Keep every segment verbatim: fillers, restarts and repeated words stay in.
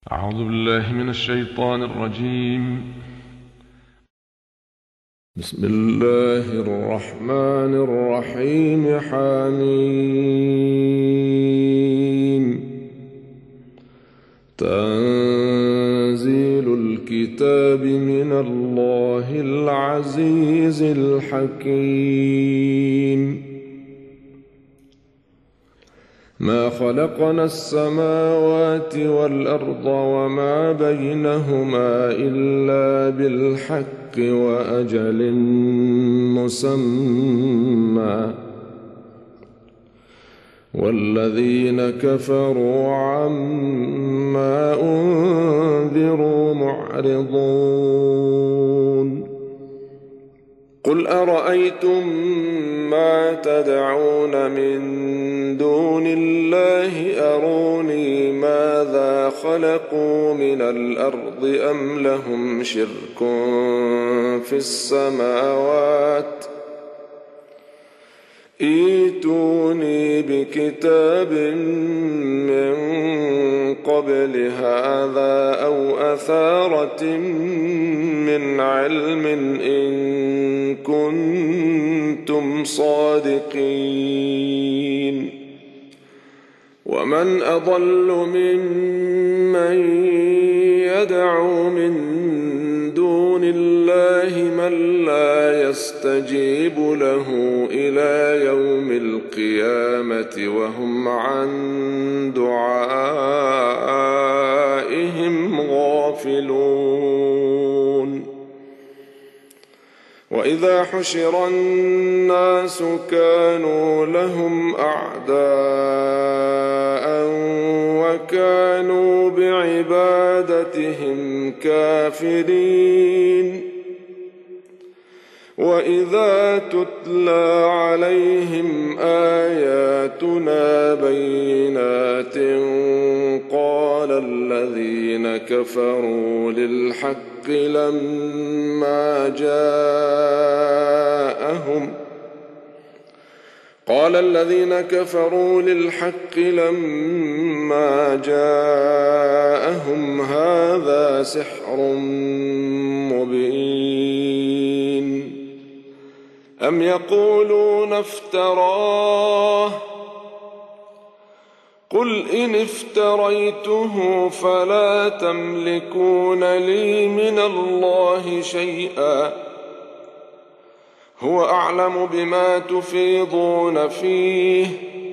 أعوذ بالله من الشيطان الرجيم. بسم الله الرحمن الرحيم. حميم. تنزيل الكتاب من الله العزيز الحكيم. ما خلقنا السماوات والأرض وما بينهما إلا بالحق وأجل مسمى، والذين كفروا عما أنذروا معرضون. قل أرأيتم ما تدعون من دون الله أروني ماذا خلقوا من الأرض أم لهم شرك في السماوات ائتوني بكتاب من قبل هذا أو أثارة من علم إن كنتم صادقين. ومن أضل ممن يدعو من دون الله من لا يستجيب له إلى يوم القيامة وهم عن دعائهم غافلون. وإذا حشر الناس كانوا لهم أعداء وكانوا بعبادتهم كافرين. وإذا تتلى عليهم آياتنا بينات قال الذين كفروا للحق لما جاءهم قال الذين كفروا للحق لما جاءهم هذا سحر مبين. أم يقولون افتراه قل إن افتريته فلا تملكون لي من الله شيئا هو أعلم بما تفيضون فيه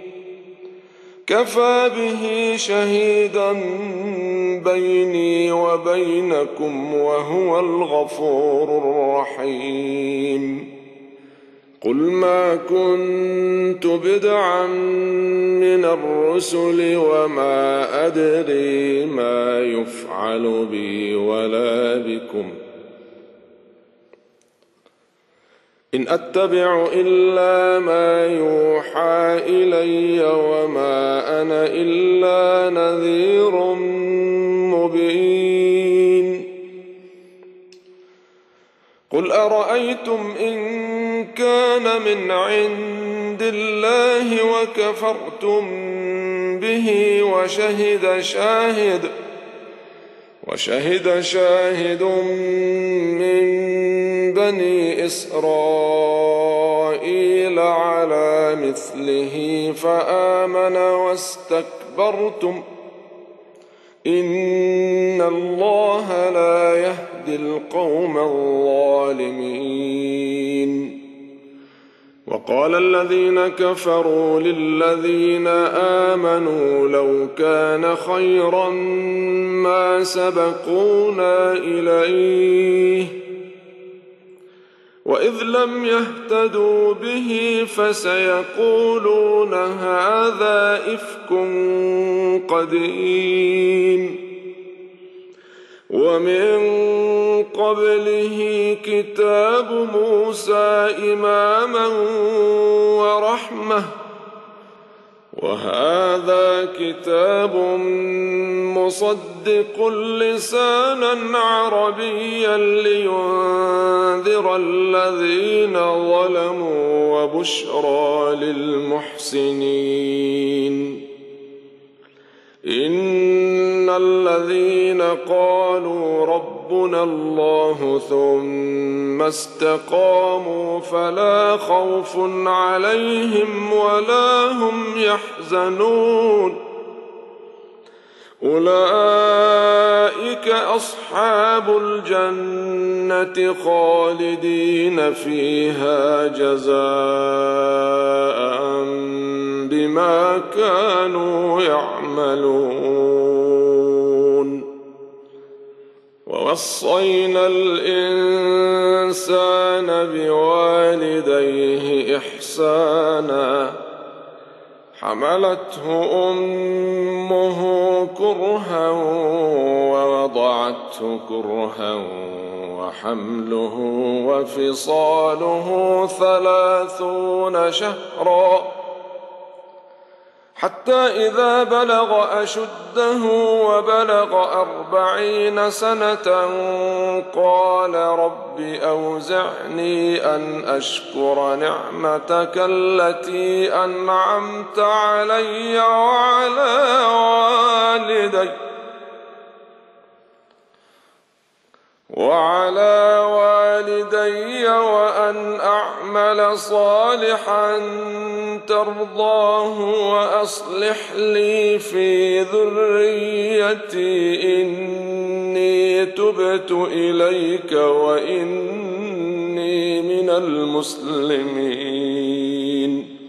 كفى به شهيدا بيني وبينكم وهو الغفور الرحيم. قل ما كنت بدعا من الرسل وما أدري ما يفعل بي ولا بكم إن أتبع إلا ما يوحى إلي وما أنا إلا نذير مبين. قل أرأيتم إن كان من عند الله وكفرتم به وشهد شاهد وشهد شاهد من بني إسرائيل على مثله فآمن واستكبرتم إن الله لا يهدي القوم الظالمين. وقال الذين كفروا للذين آمنوا لو كان خيرا ما سبقونا إليه وإذ لم يهتدوا به فسيقولون هذا إفك قديم. ومن قبله كتاب موسى إماما ورحمة وهذا كتاب مصدق لسانا عربيا لينذر الذين ظلموا وبشرى للمحسنين. إن الذين قالوا ربنا الله ثم استقاموا فلا خوف عليهم ولا هم يحزنون أولئك أصحاب الجنة خالدين فيها جزاء بما كانوا يعملون ووصينا الإنسان بوالديه إحسانا حملته أمه كرها ووضعته كرها وحمله وفصاله ثلاثون شهرا حتى إذا بلغ أشده وبلغ أربعين سنة قال رب أوزعني أن أشكر نعمتك التي أنعمت علي وعلى والدي وعلى والدي وأن أعمل صالحا ترضاه وأصلح لي في ذريتي إني تبت إليك وإني من المسلمين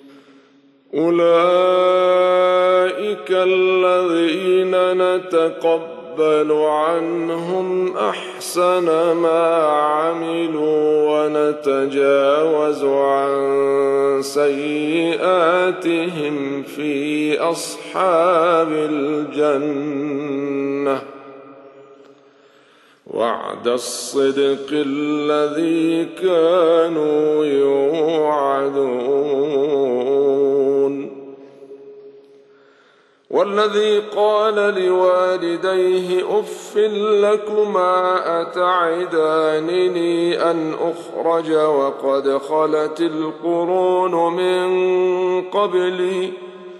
أولئك الذين نتقبل عنهم أحسن ما عملوا ونتجاوز عن سيئاتهم في أصحاب الجنة وعد الصدق الذي كانوا يوعدون والذي قال لوالديه أف لكما أتعدانني أن أخرج وقد خلت القرون من قبلي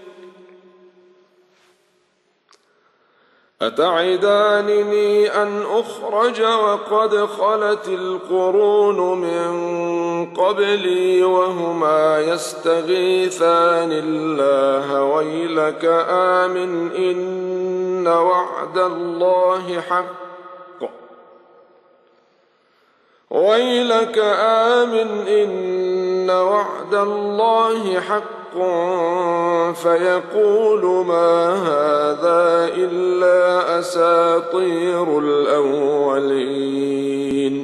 أتعدانني أن أخرج وقد خلت القرون من قبلي وهما يستغيثان الله ويلك آمن إن وعد الله حق ويلك آمن إن وعد الله حق فيقول ما هذا إلا أساطير الأولين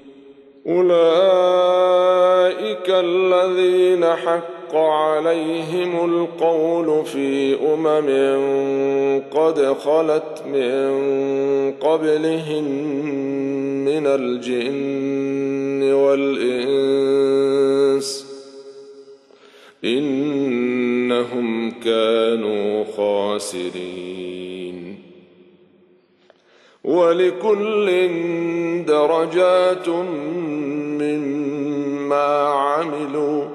أولئك الذين حق عليهم القول في أمم قد خلت من قبلهم من الجن والإنس إنهم كانوا خاسرين ولكل درجات مما عملوا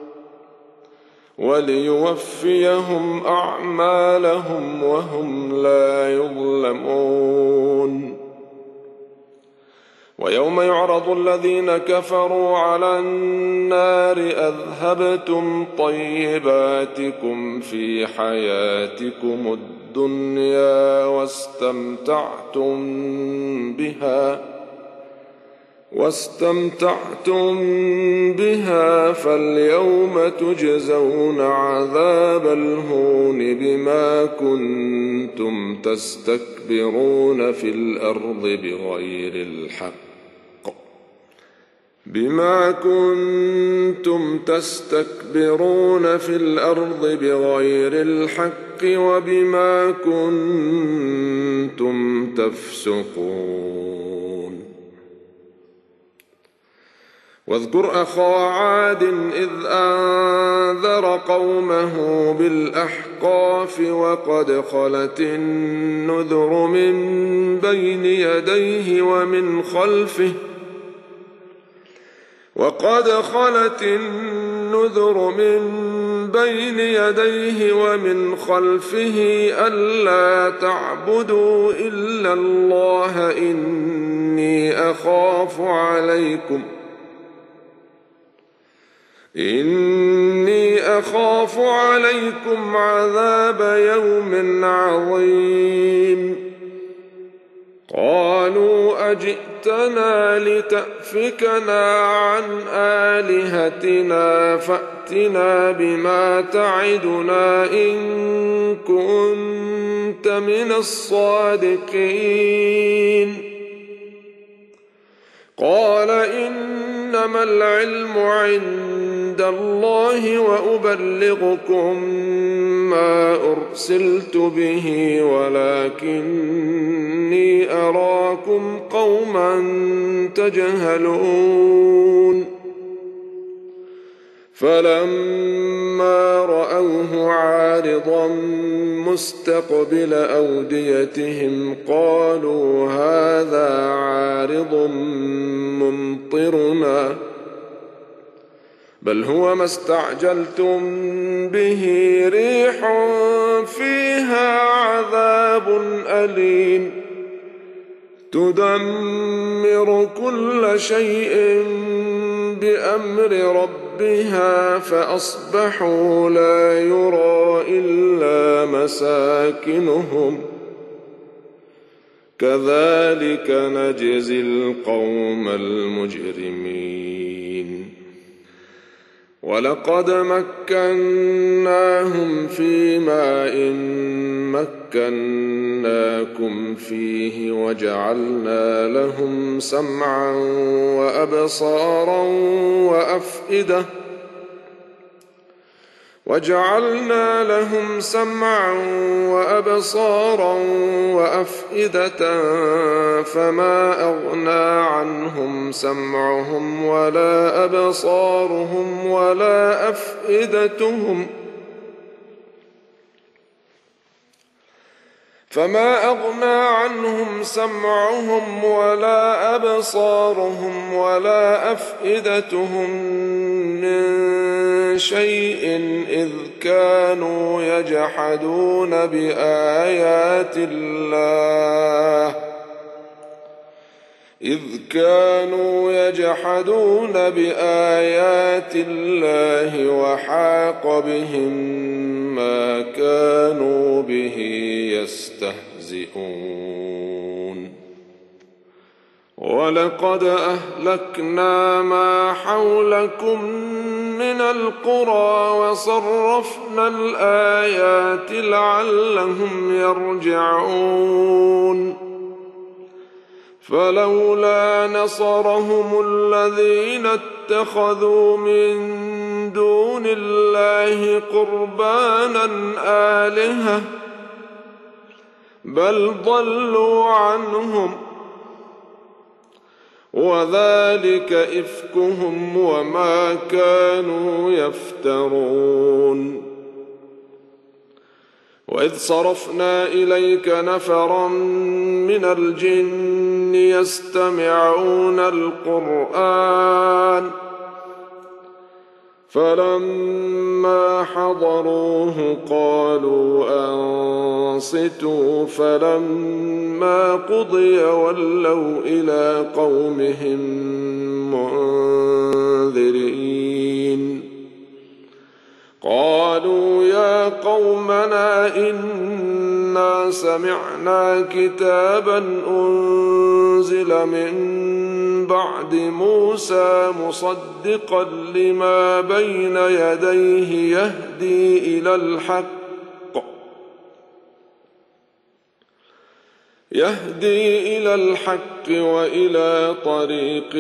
وليوفيهم أعمالهم وهم لا يظلمون ويوم يعرض الذين كفروا على النار أذهبتم طيباتكم في حياتكم الدنيا واستمتعتم بها واستمتعتم بها فاليوم تجزون عذاب الهون بما كنتم تستكبرون في الأرض بغير الحق بما كنتم تستكبرون في الأرض بغير الحق وبما كنتم تفسقون واذكر أخا عاد إذ أنذر قومه بالأحقاف وقد خلت النذر من بين يديه ومن خلفه وقد خلت النذر من بين يديه ومن خلفه ألا تعبدوا إلا الله إني أخاف عليكم إني أخاف عليكم عذاب يوم عظيم قالوا أجئتنا لتأفكنا عن آلهتنا فأتنا بما تعدنا إن كنت من الصادقين قال إنما العلم عند الله وأبلغكم ما أرسلت به ولكني أراكم قوما تجهلون فلما رأوه عارضا مستقبل أوديتهم قالوا هذا عارض ممطرنا بل هو ما استعجلتم به ريح فيها عذاب أليم تدمر كل شيء بأمر ربها فأصبحوا لا يرى إلا مساكنهم كذلك نجزي القوم المجرمين ولقد مكناهم في ماء مكناكم فيه وجعلنا لهم سمعا وأبصارا وأفئدة وجعلنا لهم سمعا وأبصارا وأفئدة فما أغنى عنهم سمعهم ولا أبصارهم ولا أفئدتهم فما أغنى عنهم سمعهم ولا أبصارهم ولا أفئدتهم من شيء إذ كانوا يجحدون بآيات الله إذ كانوا يجحدون بآيات الله وحاق بهم ما كانوا به يستهزئون ولقد أهلكنا ما حولكم من القرى وصرفنا الآيات لعلهم يرجعون فلولا نصرهم الذين اتخذوا من دون الله قربانا آلهة بل ضلوا عنهم وذلك إفكهم وما كانوا يفترون وإذ صرفنا إليك نفرا من الجن يستمعون القرآن فلما حضروه قالوا أنصتوا فلما قضي ولوا إلى قومهم منذرين قالوا يا قومنا إنا سمعنا كتابا أنزل من بعد موسى مصدقا لما بين يديه يهدي إلى الحق يهدي إلى الحق وإلى طريق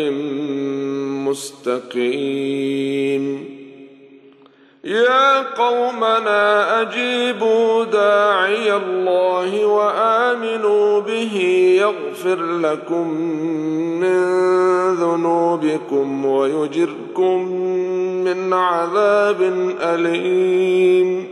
مستقيم يا قومنا أجيبوا داعي الله وآمنوا به يغفر لكم من ذنوبكم ويجركم من عذاب أليم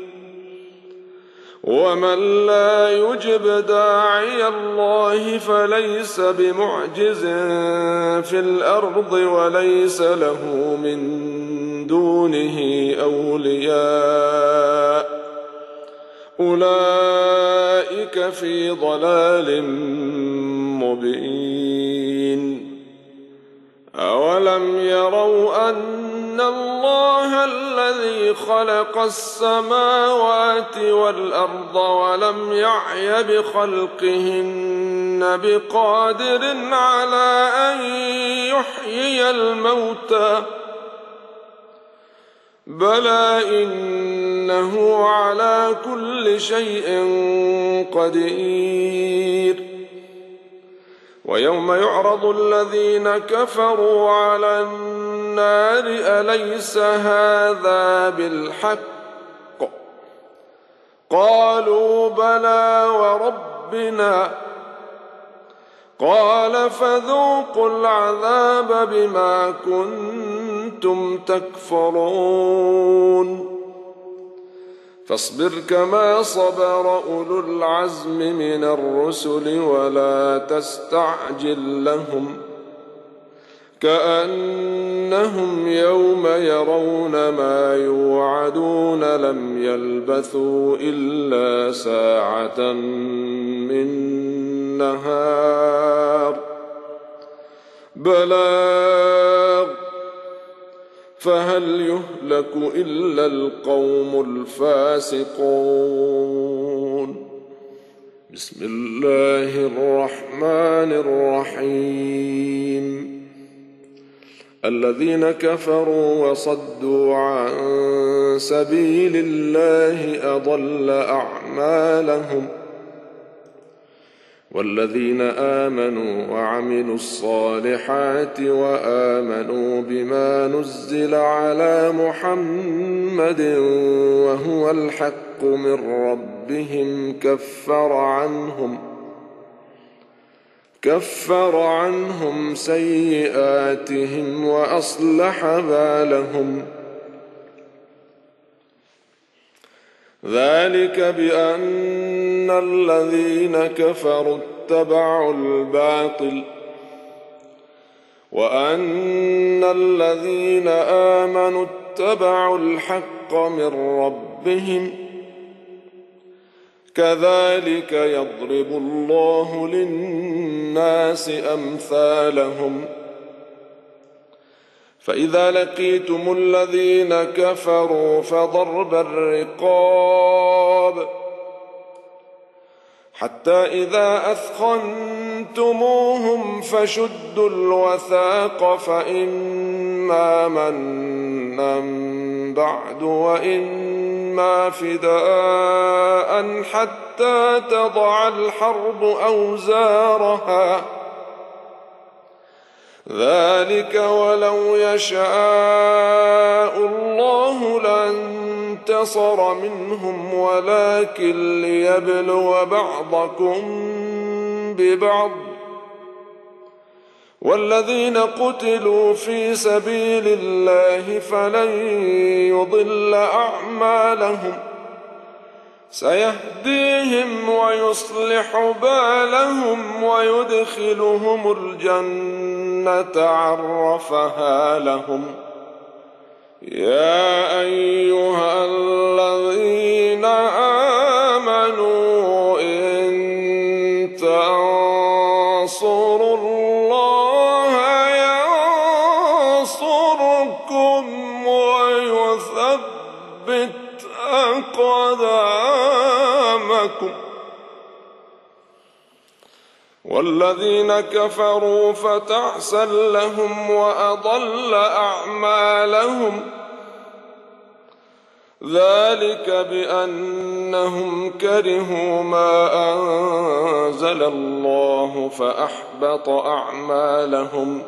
ومن لا يجب داعي الله فليس بمعجز في الأرض وليس له من دونه أولياء أولئك في ضلال مبين. أولم يروا أن الله الذي خلق السماوات والأرض ولم يعي بخلقهن بقادر على أن يحيي الموتى بلى إنه على كل شيء قدير. ويوم يعرض الذين كفروا على النار أليس هذا بالحق قالوا بلى وربنا قال فذوقوا العذاب بما كنتم تكفرون. فاصبر كما صبر أولو العزم من الرسل ولا تستعجل لهم كأنهم يوم يرون ما يوعدون لم يلبثوا إلا ساعة من نهار بلاغ فهل يهلك إلا القوم الفاسقون. بسم الله الرحمن الرحيم. الذين كفروا وصدوا عن سبيل الله أضل أعمالهم والذين آمنوا وعملوا الصالحات وآمنوا بما نزل على محمد وهو الحق من ربهم كفر عنهم كفر عنهم سيئاتهم وأصلح بالهم. ذلك بأن الذين كفروا اتبعوا الباطل وأن الذين آمنوا اتبعوا الحق من ربهم كذلك يضرب الله للناس أمثالهم. فإذا لقيتم الذين كفروا فضرب الرقاب حتى إذا أثخنتموهم فشدوا الوثاق فإما منا بعد وإما فداء حتى تضع الحرب أوزارها ذلك ولو يشاء الله لانتصر منهم ولكن ليبلو بعضكم ببعض والذين قتلوا في سبيل الله فلن يضل أعمالهم سيهديهم ويصلح بالهم ويدخلهم الجنة عرفها لهم. يا أيها الذين آمنوا إن تنصروا الله ينصركم ويثبت أقدامكم والذين كفروا فتعسا لهم وأضل أعمالهم ذلك بأنهم كرهوا ما أنزل الله فأحبط أعمالهم.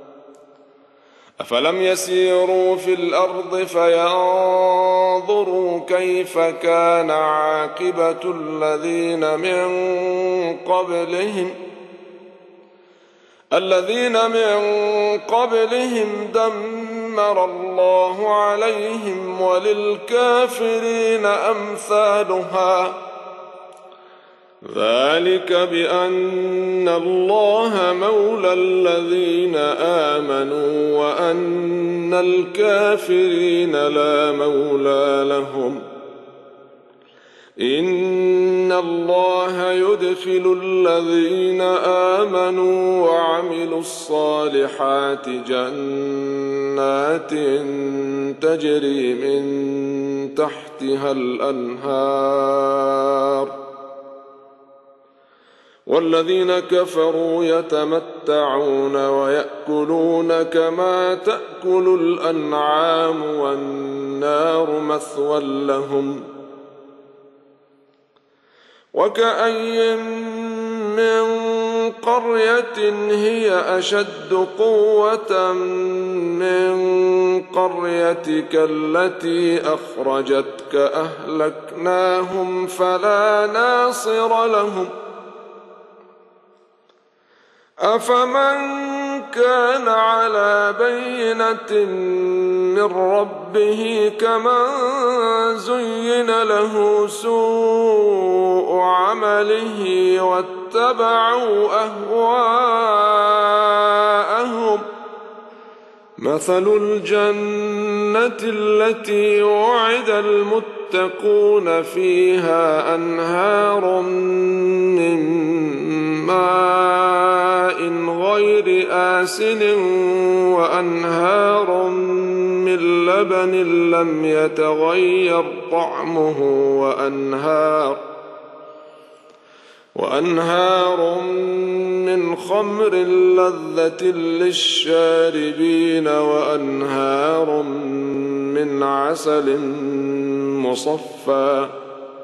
أفلم يسيروا في الأرض فينظروا كيف كان عاقبة الذين من قبلهم الذين من قبلهم دمر الله عليهم وللكافرين أمثالها ذلك بأن الله مولى الذين آمنوا وأن الكافرين لا مولى لهم. إن الله يدخل الذين آمنوا وعملوا الصالحات جنات تجري من تحتها الأنهار، والذين كفروا يتمتعون ويأكلون كما تأكل الأنعام والنار مثوى لهم. وكأي من قرية هي أشد قوة من قريتك التي أخرجتك أهلكناهم فلا ناصر لهم. أفمن كان على بينة من ربه كمن زين له سوء عمله واتبعوا أهواءهم. مثل الجنة التي وعد المتقون فيها أنهار من ماء غير آسن وأنهار من لبن لم يتغير طعمه وأنهار وأنهار من خمر لذة للشاربين وأنهار من عسل مصفى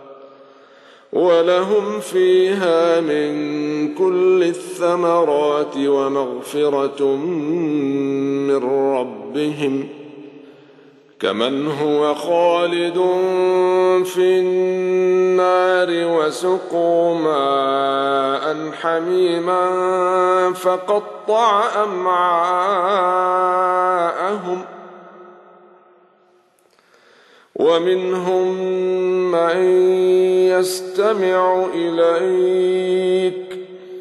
ولهم فيها من كل الثمرات ومغفرة من ربهم كمن هو خالد في النار وسقوا ماء حميما فقطع أمعاءهم. ومنهم من يستمع إليك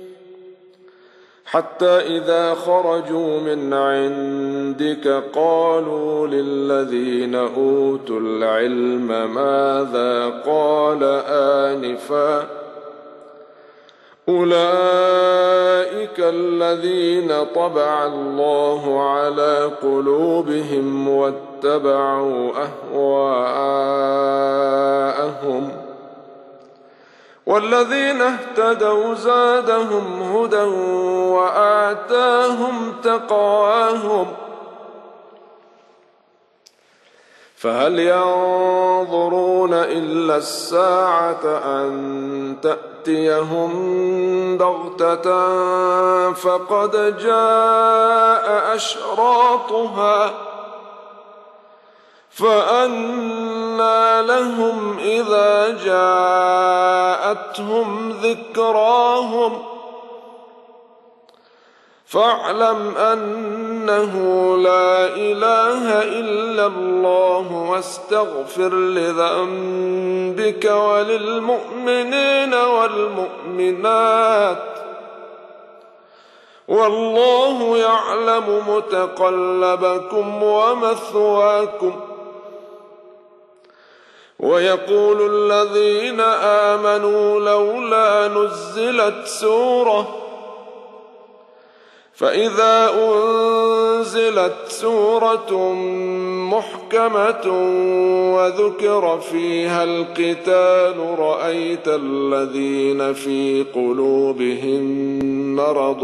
حتى إذا خرجوا من عندك قالوا للذين أوتوا العلم ماذا قال آنفا أولئك الذين طبع الله على قلوبهم واتبعوا أهواءهم والذين اهتدوا زادهم هدى وآتاهم تقواهم فهل ينظرون إلا الساعة أن تأتيهم بغتة فقد جاء أشراطها فأنى لهم إذا جاءتهم ذكراهم فاعلم أنه لا إله إلا الله واستغفر لذنبك وللمؤمنين والمؤمنات والله يعلم متقلبكم ومثواكم. ويقول الذين آمنوا لولا نزلت سورة فإذا أنزلت سورة محكمة وذكر فيها القتال رأيت الذين في قلوبهم مرض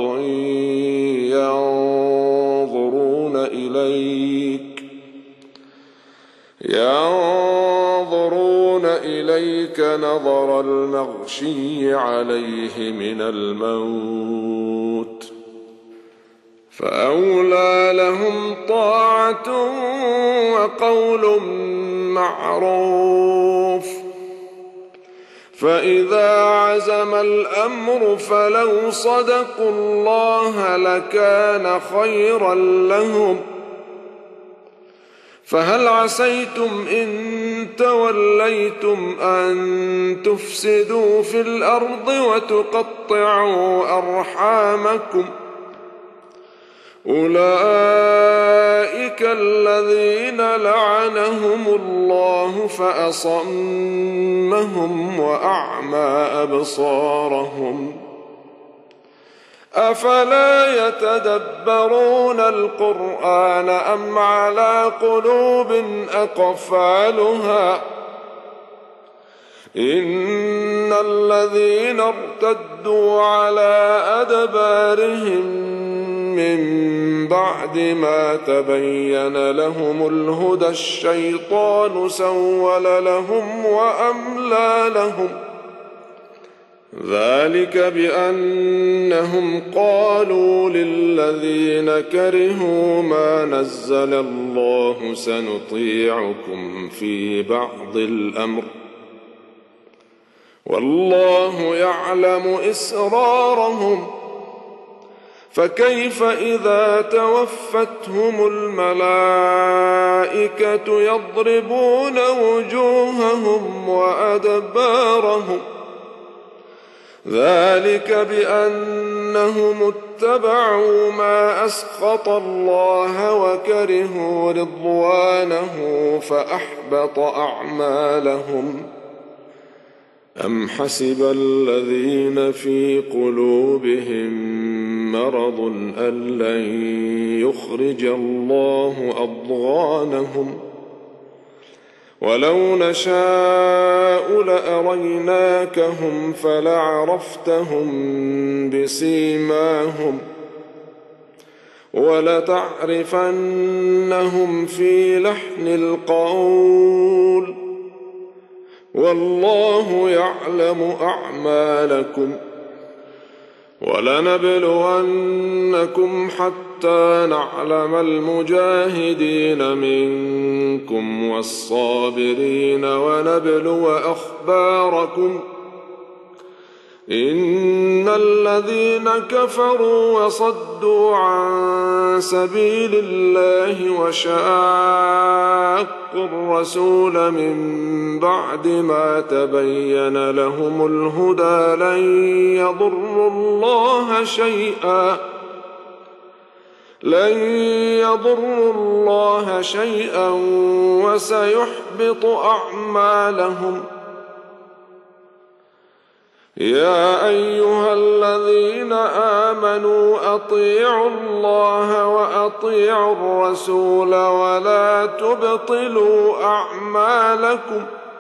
ينظرون إليك ينظرون إليك نظر المغشي عليه من الموت فأولى لهم طاعة وقول معروف فإذا عزم الأمر فلو صدقوا الله لكان خيرا لهم فهل عسيتم إن توليتم أن تفسدوا في الأرض وتقطعوا أرحامكم أولئك الذين لعنهم الله فأصمهم وأعمى أبصارهم أفلا يتدبرون القرآن أم على قلوب أقفالها إن الذين ارتدوا على أدبارهم من بعد ما تبين لهم الهدى الشيطان سول لهم وأملى لهم ذلك بأنهم قالوا للذين كرهوا ما نزل الله سنطيعكم في بعض الأمر والله يعلم إسرارهم فكيف إذا توفتهم الملائكة يضربون وجوههم وأدبارهم ذلك بأنهم اتبعوا ما أسخط الله وكرهوا رضوانه فأحبط أعمالهم أم حسب الذين في قلوبهم مرض أن لن يخرج الله أضغانهم ولو نشاء لأريناكهم فلعرفتهم بسيماهم ولتعرفنهم في لحن القول والله يعلم أعمالكم ولنبلونكم حتى نعلم المجاهدين منكم والصابرين ونبلو أخباركم إن الذين كفروا وصدوا عن سبيل الله وشاقوا الرسول من بعد ما تبين لهم الهدى لن يضروا الله شيئا لن يضروا الله شيئا وسيحبط أعمالهم يا أيها الذين آمنوا أطيعوا الله وأطيعوا الرسول ولا تبطلوا أعمالكم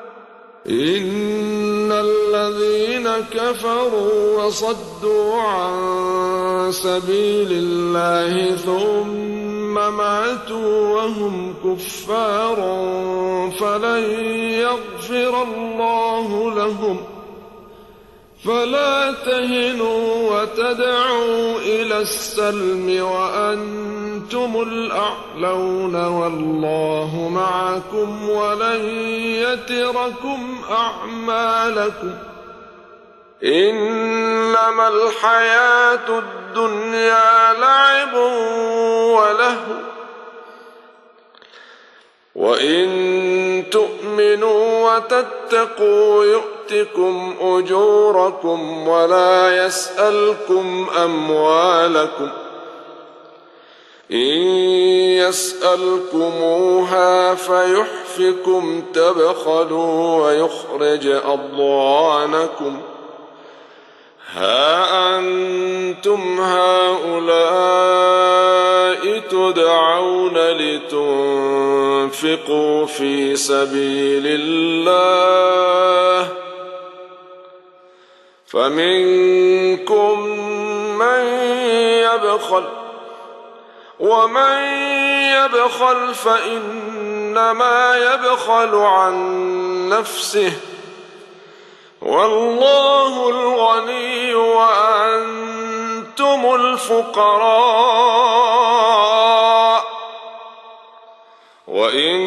إن الذين كفروا وصدوا عن سبيل الله ثم ماتوا وهم كفار فلن يغفر الله لهم فلا تهنوا وتدعوا إلى السلم وأنتم الأعلون والله معكم ولن يتركم أعمالكم إنما الحياة الدنيا لعب ولهو وإن تؤمنوا وتتقوا يؤتكم أجوركم ولا يسألكم أموالكم إن يسألكموها فيحفكم تبخلوا ويخرج أضغانكم ها أنتم هؤلاء تدعون لتنفقوا في سبيل الله فمنكم من يبخل ومن يبخل فإنما يبخل عن نفسه والله الغني وأنتم الفقراء وإن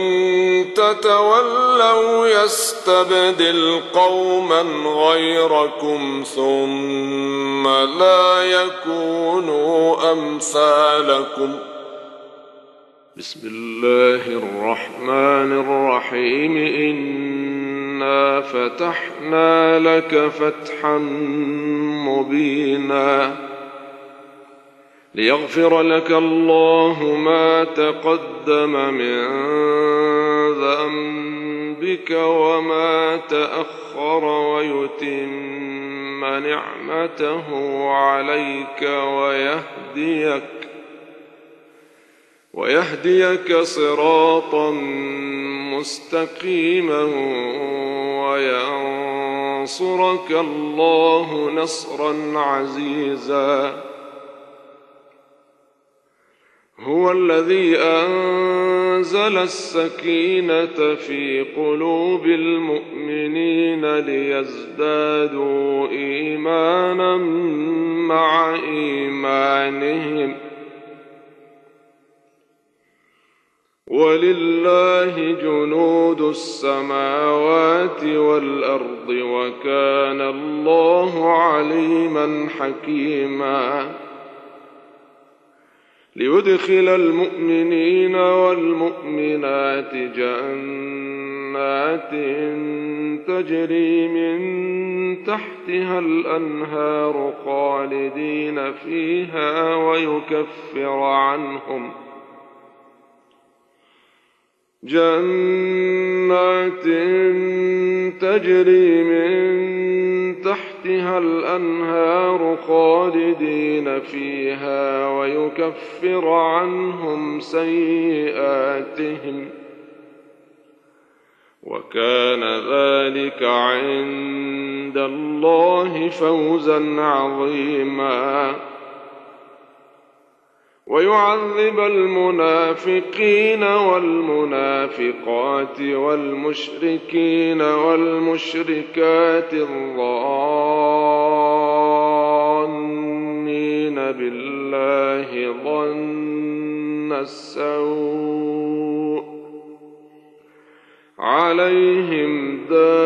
تتولوا يستبدل قوما غيركم ثم لا يكونوا أمثالكم بسم الله الرحمن الرحيم إنا فتحنا لك فتحا مبينا ليغفر لك الله ما تقدم من ذنبك وما تأخر ويتم نعمته عليك ويهديك ويهديك صراطا مستقيما وينصرك الله نصرا عزيزا. هو الذي أنزل السكينة في قلوب المؤمنين ليزدادوا إيمانا مع إيمانهم ولله جنود السماوات والأرض وكان الله عليما حكيما. ليدخل المؤمنين والمؤمنات جنات تجري من تحتها الأنهار خالدين فيها ويكفر عنهم جنات تجري من تحتها الأنهار خالدين فيها ويكفر عنهم سيئاتهم وكان ذلك عند الله فوزا عظيما. ويعذب المنافقين والمنافقات والمشركين والمشركات الظانين بالله ظن السوء عليهم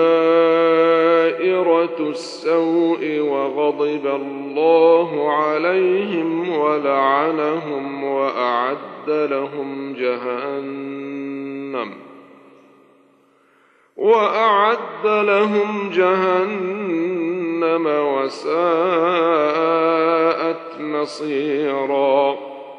دائرة السوء وغضب الله عليهم ولعنهم وأعد لهم جهنم وأعد لهم جهنم وساءت مصيرا.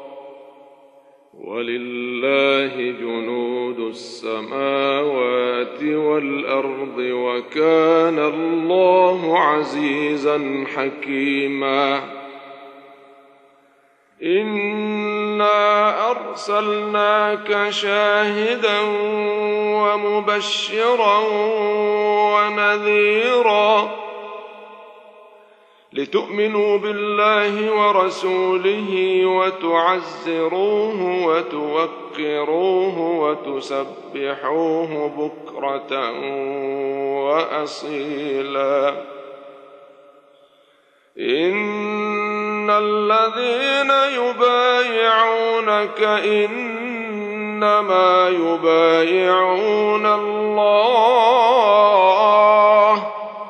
ولله جنود السماوات والأرض وكان الله عزيزا حكيما. إنا أرسلناك شاهدا ومبشرا ونذيرا لتؤمنوا بالله ورسوله وتعزروه وتوقروه وتسبحوه بكرة وأصيلا. إن الذين يبايعونك إنما يبايعون الله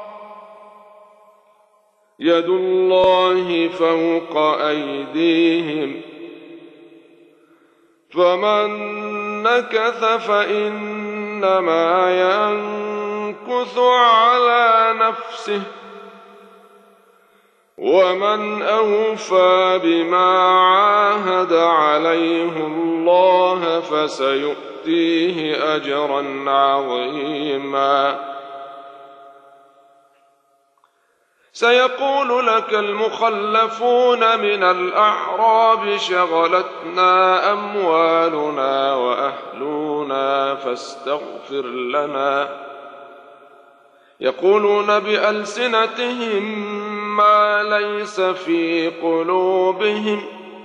يد الله فوق أيديهم فمن نكث فإنما ينكث على نفسه ومن أوفى بما عاهد عليه الله فسيؤتيه أجرا عظيما. سيقول لك المخلفون من الأعراب شغلتنا أموالنا وأهلنا فاستغفر لنا يقولون بألسنتهم ما ليس في قلوبهم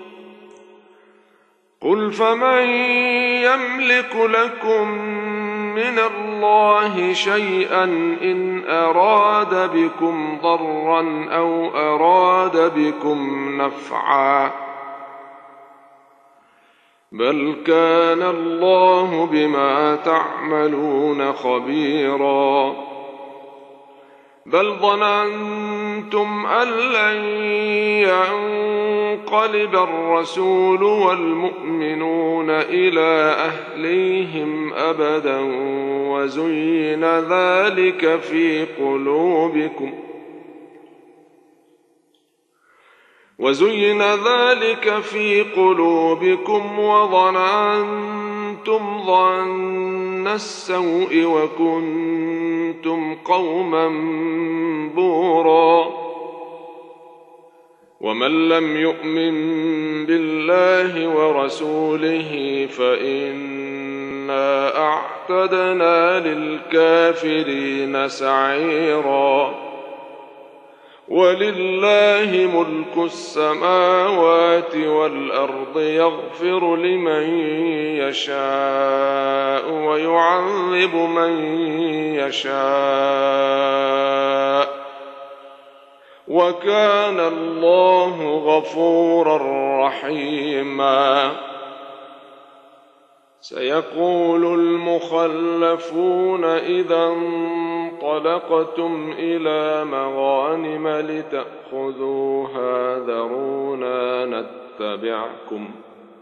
قل فمن يملك لكم من الله شيئا إن أراد بكم ضرا أو أراد بكم نفعا بل كان الله بما تعملون خبيرا. بل ظننتم أن لن ينقلب الرسول والمؤمنون إلى أهليهم أبدا وزين ذلك في قلوبكم وزين ذلك في قلوبكم وظننتم ظن السوء وكنتم قوما بورا ومن لم يؤمن بالله ورسوله فإنا أعتدنا للكافرين سعيرا ولله ملك السماوات والأرض يغفر لمن يشاء ويعذب من يشاء وكان الله غفورا رحيما سيقول المخلفون إذا انطلقتم إلى مغانم لتأخذوها ذرونا نتبعكم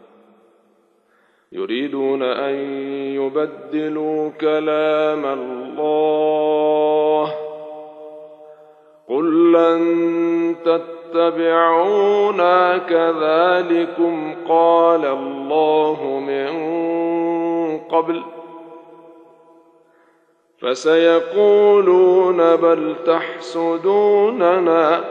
يريدون أن يبدلوا كلام الله قل لن تتبعونا كذلكم قال الله من قبل فسيقولون بل تحسدوننا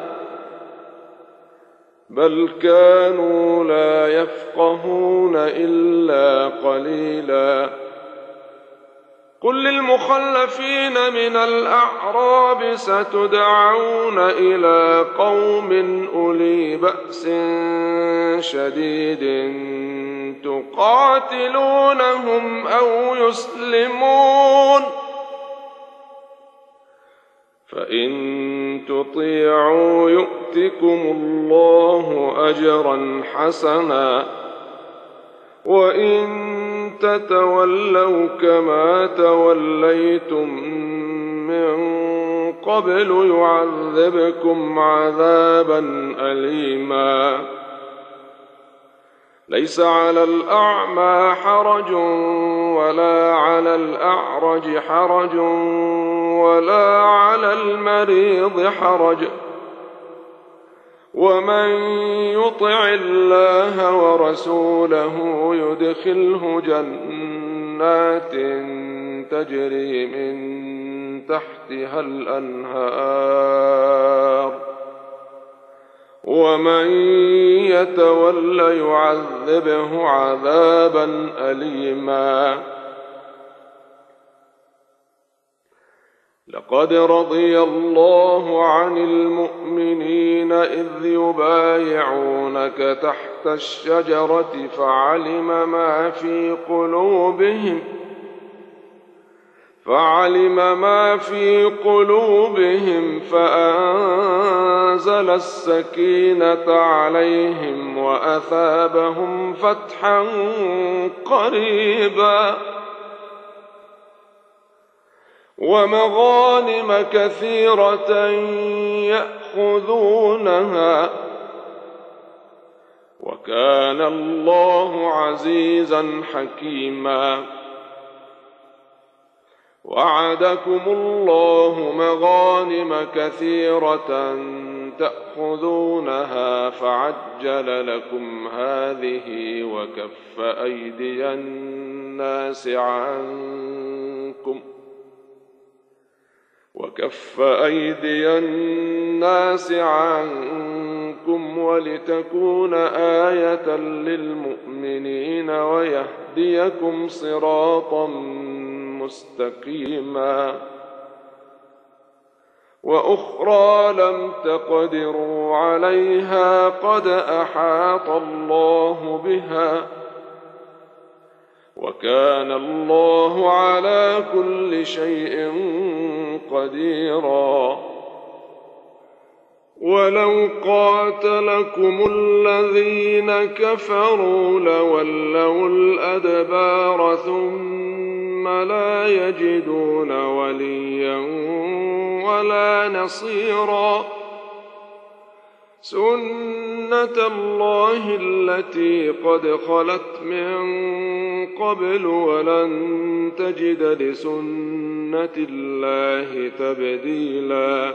بل كانوا لا يفقهون إلا قليلا قل للمخلفين من الأعراب ستدعون إلى قوم أولي بأس شديد تقاتلونهم أو يسلمون فإن تطيعوا يؤتكم الله أجرا حسنا وإن تتولوا كما توليتم من قبل يعذبكم عذابا أليما ليس على الأعمى حرج ولا على الأعرج حرج ولا على المريض حرج ومن يطع الله ورسوله يدخله جنات تجري من تحتها الأنهار ومن يتول يعذبه عذابا أليما لقد رضي الله عن المؤمنين إذ يبايعونك تحت الشجرة فعلم ما في قلوبهم فعلم ما في قلوبهم فأنزل السكينة عليهم وأثابهم فتحا قريبا ومغانم كثيرة يأخذونها وكان الله عزيزا حكيما وعدكم الله مغانم كثيرة تأخذونها فعجل لكم هذه وكف أيدي الناس عنكم وكف أيدي الناس عنكم ولتكون آية للمؤمنين ويهديكم صراطا مستقيما وأخرى لم تقدروا عليها قد أحاط الله بها وكان الله على كل شيء قديرا ولو قاتلكم الذين كفروا لولوا الأدبار ثم لا يجدون وليا ولا نصيرا سنة الله التي قد خلت من قبل ولن تجد لسنة الله تبديلا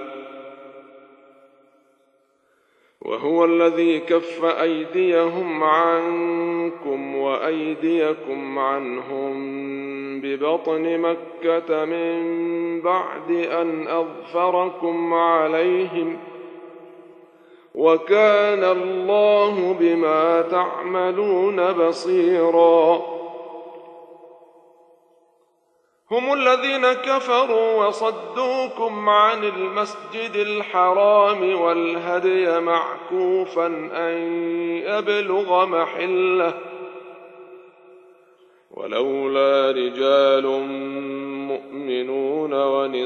وهو الذي كف أيديهم عنكم وأيديكم عنهم ببطن مكة من بعد أن أظفركم عليهم وكان الله بما تعملون بصيرا هم الذين كفروا وصدوكم عن المسجد الحرام والهدي معكوفا أن يبلغ محله ولولا رجال مؤمنون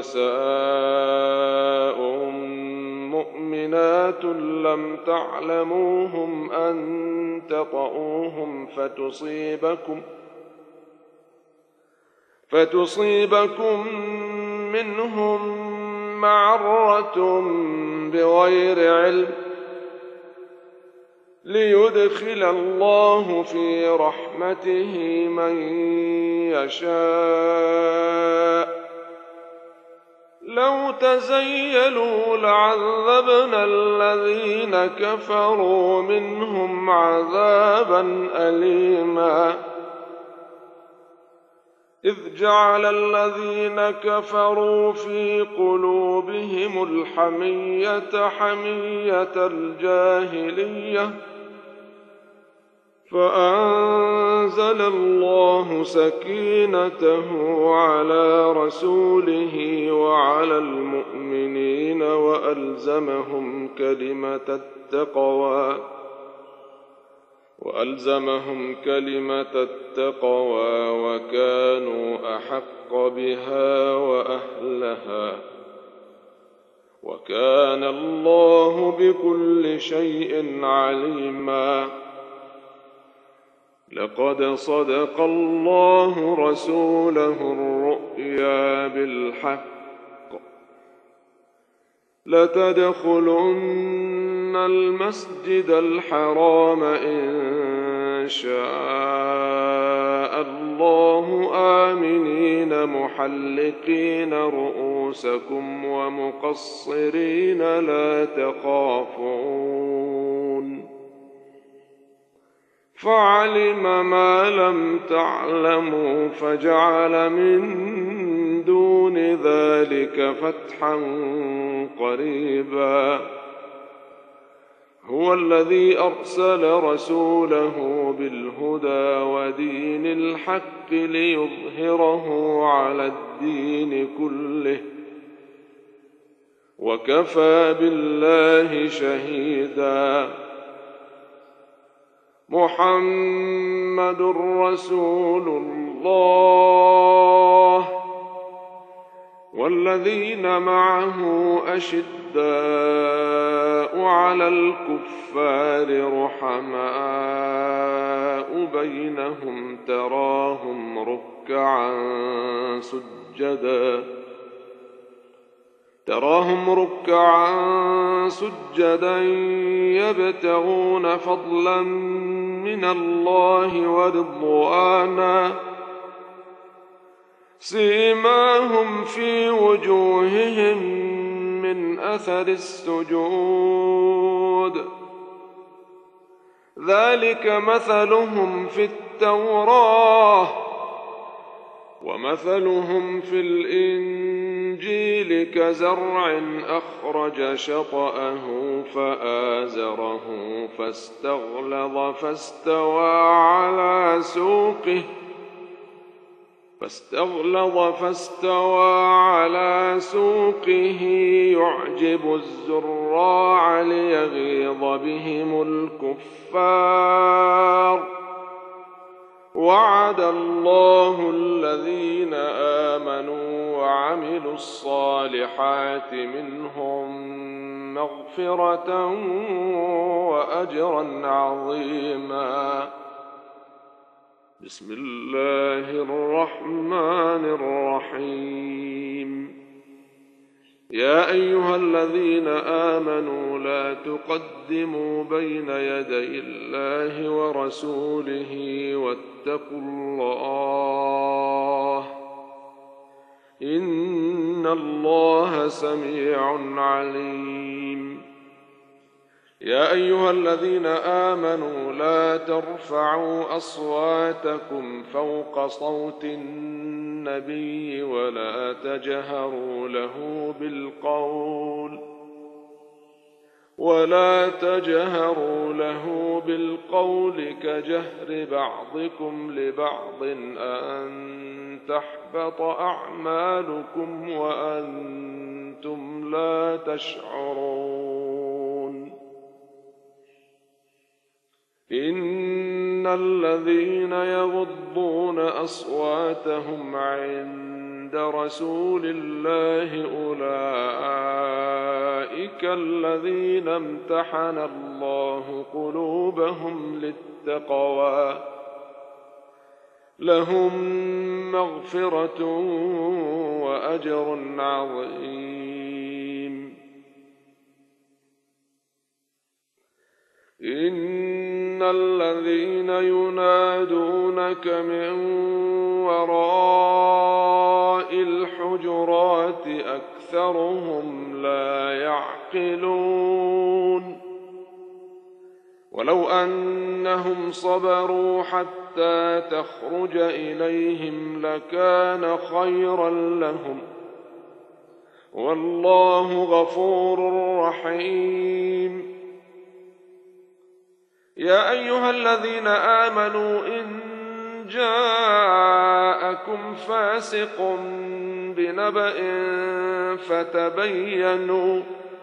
ونساء مؤمنات لم تعلموهم أن تطؤوهم فتصيبكم فتصيبكم منهم معرة بغير علم ليدخل الله في رحمته من يشاء لو تزيلوا لعذبنا الذين كفروا منهم عذابا أليما إذ جعل الذين كفروا في قلوبهم الحمية حمية الجاهلية فأنزل الله سكينته على رسوله وعلى المؤمنين وألزمهم كلمة التقوى وألزمهم كلمة التقوى وكانوا أحق بها وأهلها وكان الله بكل شيء عليما لقد صدق الله رسوله الرؤيا بالحق لتدخلن المسجد الحرام إن شاء الله آمنين محلقين رؤوسكم ومقصرين لا تخافون فعلم ما لم تعلموا فجعل من دون ذلك فتحا قريبا هو الذي أرسل رسوله بالهدى ودين الحق ليظهره على الدين كله وكفى بالله شهيدا محمد رسول الله والذين معه أشداء على الكفار رحماء بينهم تراهم ركعا سجدا تراهم ركعا سجدا يبتغون فضلا من الله ورضوانا سيماهم في وجوههم من أثر السجود ذلك مثلهم في التوراة ومثلهم في الإنجيل كزرع أخرج شطأه فآزره فاستغلظ فاستوى على سوقه فاستغلظ فاستوى على سوقه يعجب الزراع ليغيظ بهم الكفار وعد الله الذين آمنوا وعملوا الصالحات منهم مغفرة وأجرا عظيما بسم الله الرحمن الرحيم يا أيها الذين آمنوا لا تقدموا بين يدي الله ورسوله واتقوا الله إن الله سميع عليم. يا أيها الذين آمنوا لا ترفعوا أصواتكم فوق صوت النبي ولا تجهروا له بالقول ولا تجهروا له بالقول كجهر بعضكم لبعض أن تحبط أعمالكم وأنتم لا تشعرون. إن الذين يغضون أصواتهم عند رسول الله أولئك الذين امتحن الله قلوبهم للتقوى لهم مغفرة وأجر عظيم. إن الذين ينادونك من وراء الحجرات أكثرهم لا يعقلون. ولو أنهم صبروا حتى تخرج إليهم لكان خيرا لهم والله غفور رحيم. يا أيها الذين آمنوا إن جاءكم فاسق بنبأ فتبينوا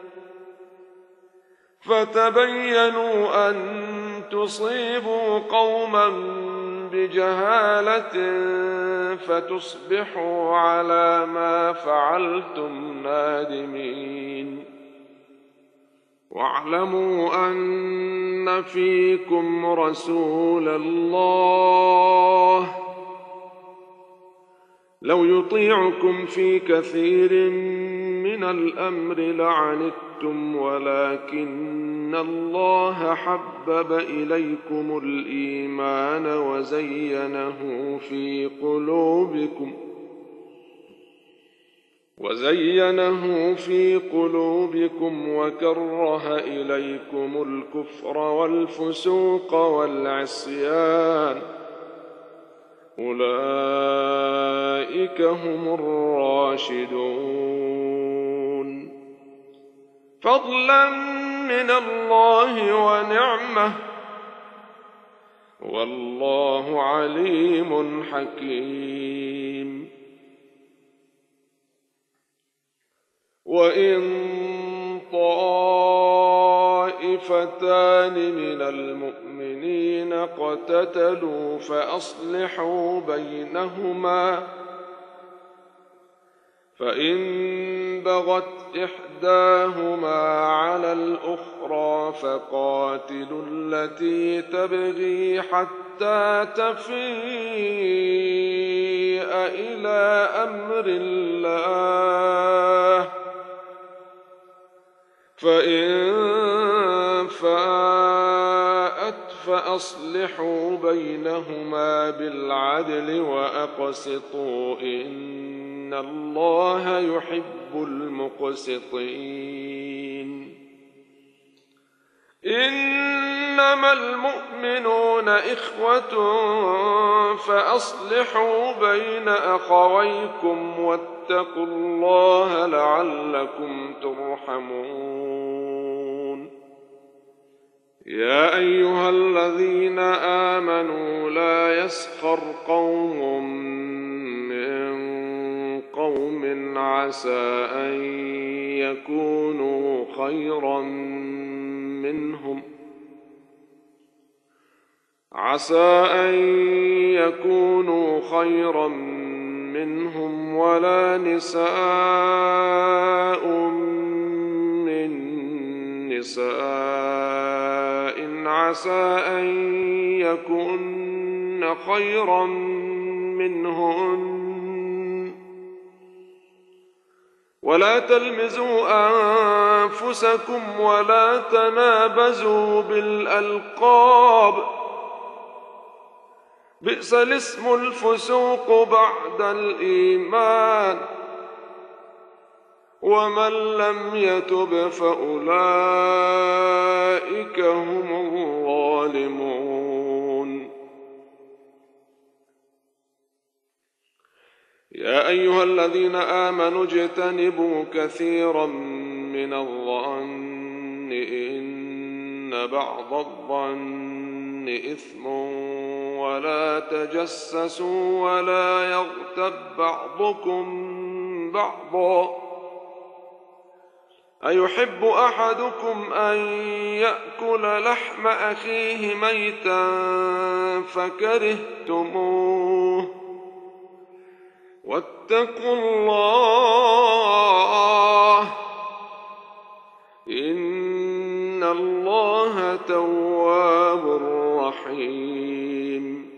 فتبينوا أن تصيبوا قوما بجهالة فتصبحوا على ما فعلتم نادمين. واعلموا أن فيكم رسول الله لو يطيعكم في كثير من الأمر لعنتم ولكن الله حبب إليكم الإيمان وزينه في قلوبكم وزينه في قلوبكم وكره إليكم الكفر والفسوق والعصيان أولئك هم الراشدون فضلا من الله ونعمة والله عليم حكيم. وإن طائفتان من المؤمنين اقتتلوا فأصلحوا بينهما فإن بغت إحداهما على الأخرى فقاتلوا التي تبغي حتى تفيء إلى أمر الله فإن فاءت فأصلحوا بينهما بالعدل وأقسطوا إن الله يحب المقسطين. إنما المؤمنون إخوة فأصلحوا بين أخويكم واتقوا الله لعلكم ترحمون. يا أيها الذين آمنوا لا يسخر قوم من قوم عسى أن يكونوا خيرا منهم عسى أن يكونوا خيرا منهم ولا نساء من نساء عسى أن يكن خيرا منهن ولا تلمزوا أنفسكم ولا تنابزوا بالألقاب بئس الاسم الفسوق بعد الإيمان ومن لم يتب فأولئك هم الظالمون. يا أيها الذين آمنوا اجتنبوا كثيرا من الظن إن بعض الظن إثم ولا تجسسوا ولا يغتب بعضكم بعضا أيحب أحدكم أن يأكل لحم أخيه ميتا فكرهتموه واتقوا الله إن الله تواب رحيم.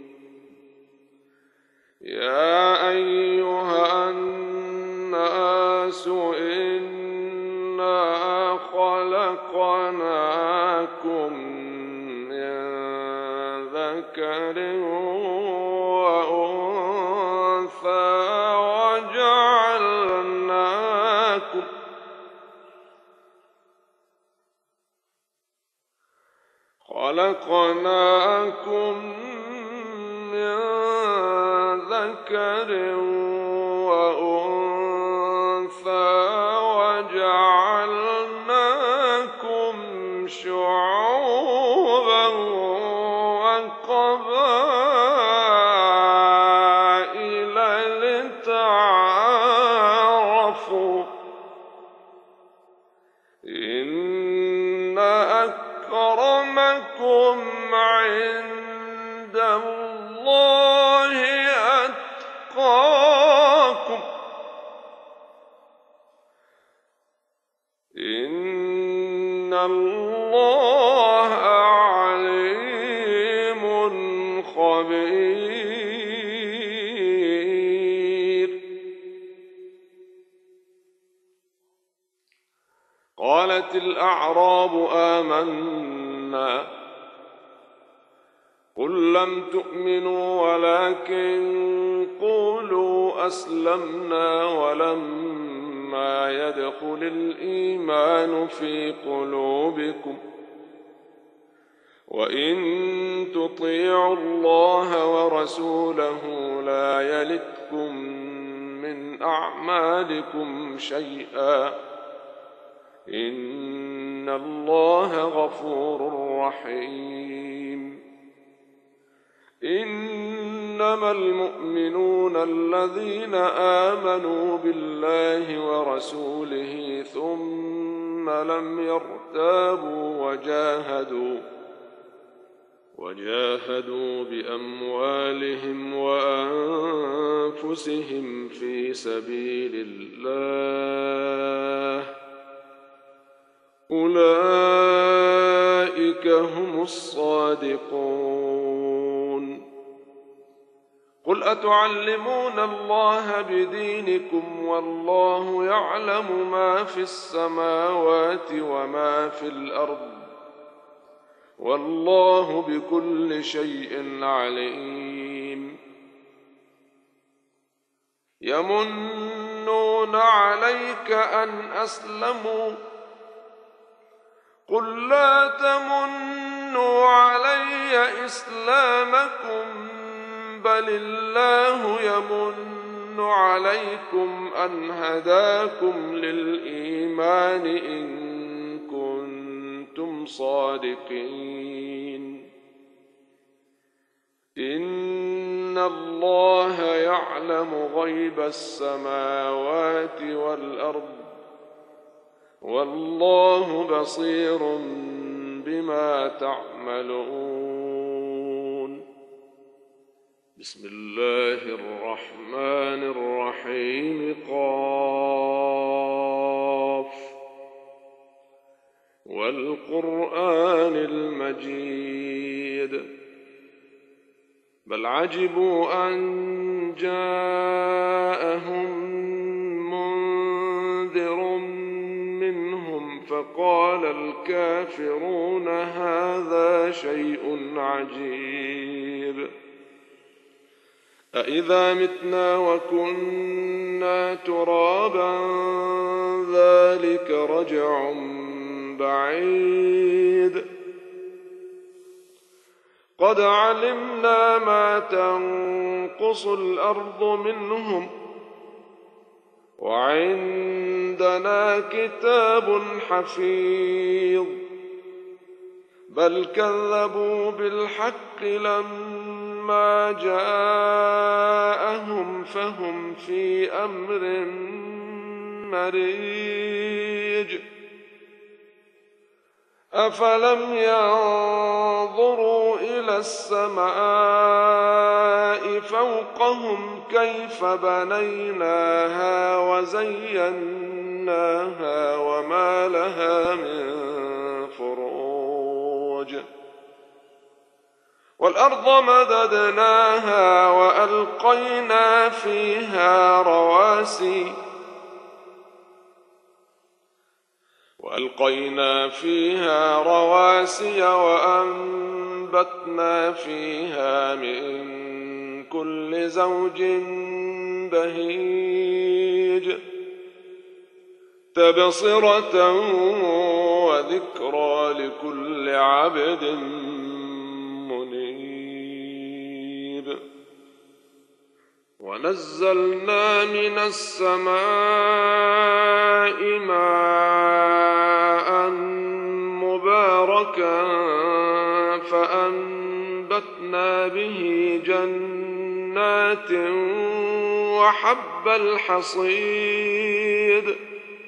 يا أيها الناس إنا خلقناكم من ذكر وأنثى وجعلناكم خلقناكم من ذكر وأنثى وجعلناكم شعوبا وقبائل لتعارفوا إن أكرمكم عند الله أتقاكم إن الله عليم خبير. قالت الأعراب آمنا قل لم تؤمنوا ولكن قولوا أسلمنا ولما يدخل الإيمان في قلوبكم وإن تطيعوا الله ورسوله لا يلتكم من أعمالكم شيئا إن الله غفور رحيم. إنما المؤمنون الذين آمنوا بالله ورسوله ثم لم يرتابوا وجاهدوا وجاهدوا بأموالهم وأنفسهم في سبيل الله أولئك هم الصادقون. قل أتعلمون الله بدينكم والله يعلم ما في السماوات وما في الأرض والله بكل شيء عليم. يمنون عليك أن أسلموا قل لا تمنوا علي إسلامكم بل الله يمن عليكم أن هداكم للإيمان إن كنتم صادقين. إن الله يعلم غيب السماوات والأرض والله بصير بما تعملون. بسم الله الرحمن الرحيم. قاف والقرآن المجيد بل عجبوا أن جاءهم منذر قال الكافرون هذا شيء عجيب أإذا متنا وكنا ترابا ذلك رجع بعيد قد علمنا ما تنقص الأرض منهم وعندنا كتاب حفيظ بل كذبوا بالحق لما جاءهم فهم في أمر مريج أفلم ينظروا إلى السماء فوقهم كيف بنيناها وزيناها وما لها من فروج والأرض مددناها وألقينا فيها رواسي وألقينا فيها رواسي وأنبتنا فيها من كل زوج بهيج تبصرة وذكرى لكل عبد منيب ونزلنا من السماء ماء مباركا فأنبتنا به جنات وحب الحصيد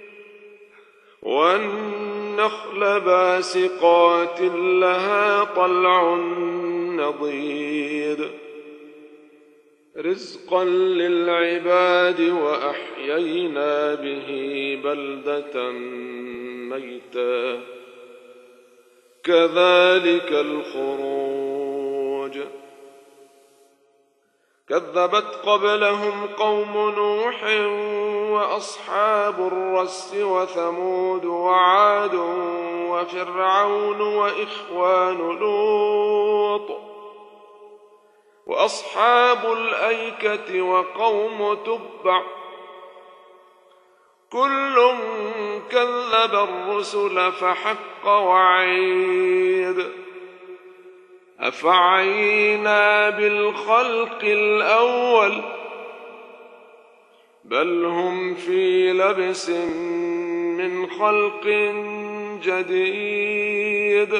والنخل باسقات لها طلع نضيد رزقا للعباد وأحيينا به بلدة ميتا كذلك الخروج كذبت قبلهم قوم نوح وأصحاب الرس وثمود وعاد وفرعون وإخوان لوط وأصحاب الأيكة وقوم تبع كل كذب الرسل فحق وعيد أفعينا بالخلق الأول بل هم في لبس من خلق جديد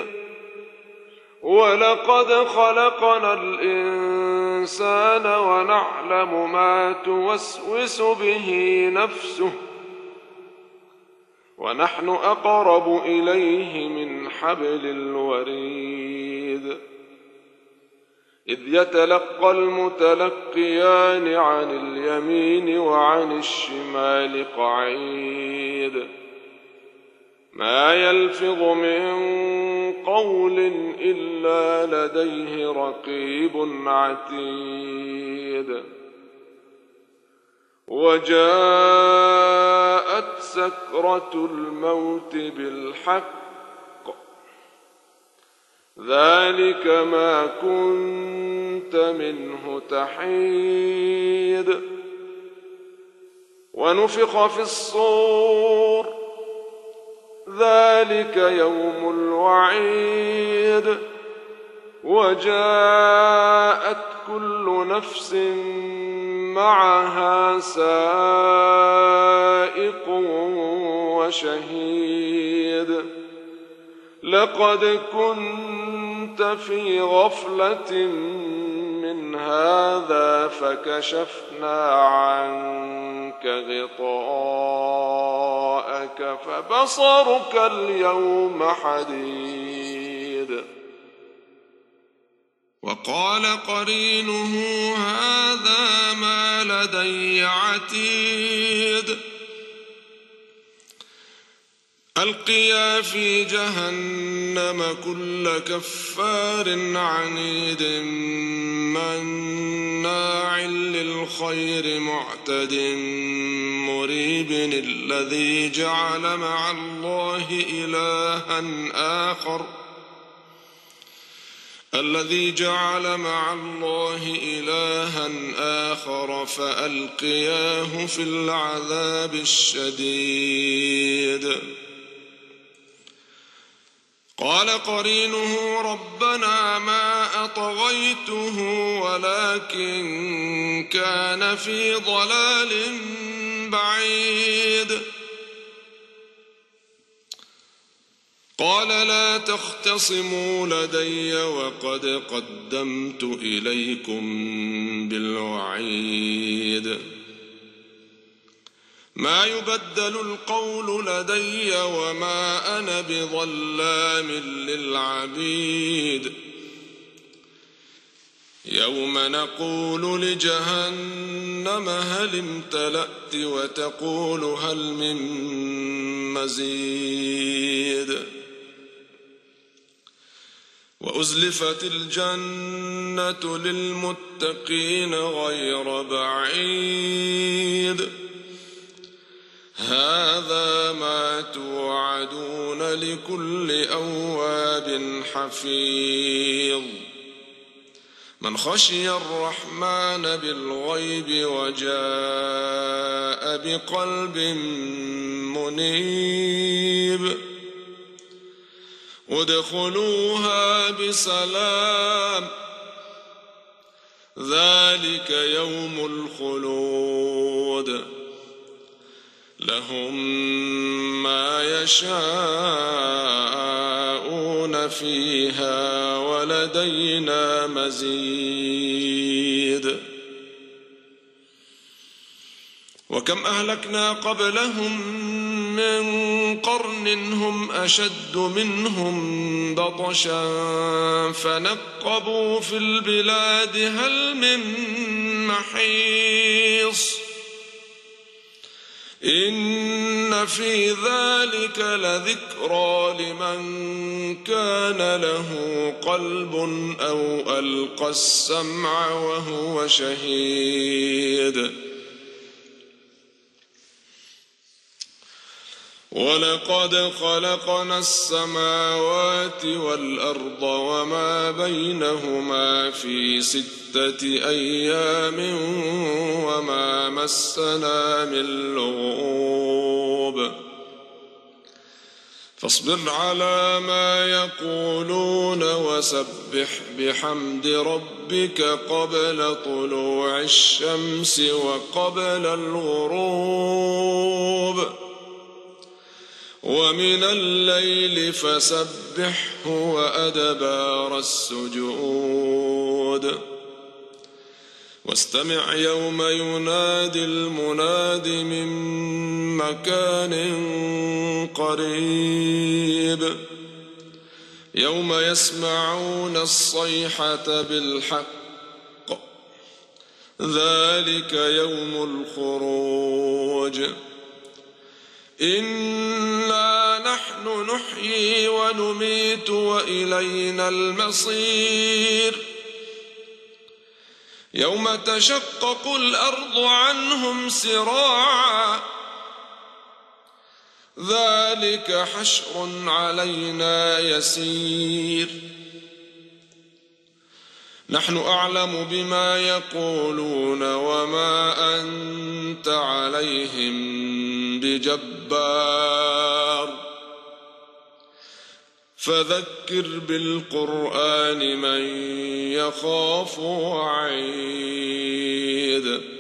ولقد خلقنا الإنسان ونعلم ما توسوس به نفسه ونحن أقرب إليه من حبل الوريد إذ يتلقى المتلقيان عن اليمين وعن الشمال قعيد ما يلفظ من قول إلا لديه رقيب عتيد وجاءت سكرة الموت بالحق ذلك ما كنت منه تحيد ونفخ في الصور ذلك يوم الوعيد وجاءت كل نفس معها سائق وشهيد لقد كنت في غفلة من هذا فكشفنا عنك غطاءك فبصرك اليوم حديد وقال قرينه هذا ما لدي عتيد ألقيا في جهنم كل كفار عنيد مناع للخير معتد مريب مريب الذي جعل مع الله إلها آخر الذي جعل مع الله إلها آخر فألقياه في العذاب الشديد. قال قرينه ربنا ما أطغيته ولكن كان في ضلال بعيد. قال لا تختصموا لدي وقد قدمت إليكم بالوعيد. ما يبدل القول لدي وما أنا بظلام للعبيد. يوم نقول لجهنم هل امتلأت وتقول هل من مزيد. وأزلفت الجنة للمتقين غير بعيد. هذا ما توعدون لكل أواب حفيظ. من خشي الرحمن بالغيب وجاء بقلب منيب. ادخلوها بسلام ذلك يوم الخلود. لهم ما يشاءون فيها ولدينا مزيد. وكم أهلكنا قبلهم من قرن هم أشد منهم بطشا فنقبوا في البلاد هل من محيص. إن في ذلك لذكرى لمن كان له قلب أو ألقى السمع وهو شهيد. ولقد خلقنا السماوات والأرض وما بينهما في ستة أيام وما مسنا من لغوب. فاصبر على ما يقولون وسبح بحمد ربك قبل طلوع الشمس وقبل الغروب ومن الليل فسبحه وأدبار السجود. واستمع يوم ينادي المناد من مكان قريب. يوم يسمعون الصيحة بالحق ذلك يوم الخروج. إنا نحن نحيي ونميت وإلينا المصير. يوم تشقق الأرض عنهم سراعا ذلك حشر علينا يسير. نحن أعلم بما يقولون وما أنت عليهم بجبار. فذكر بالقرآن من يخاف وعيد.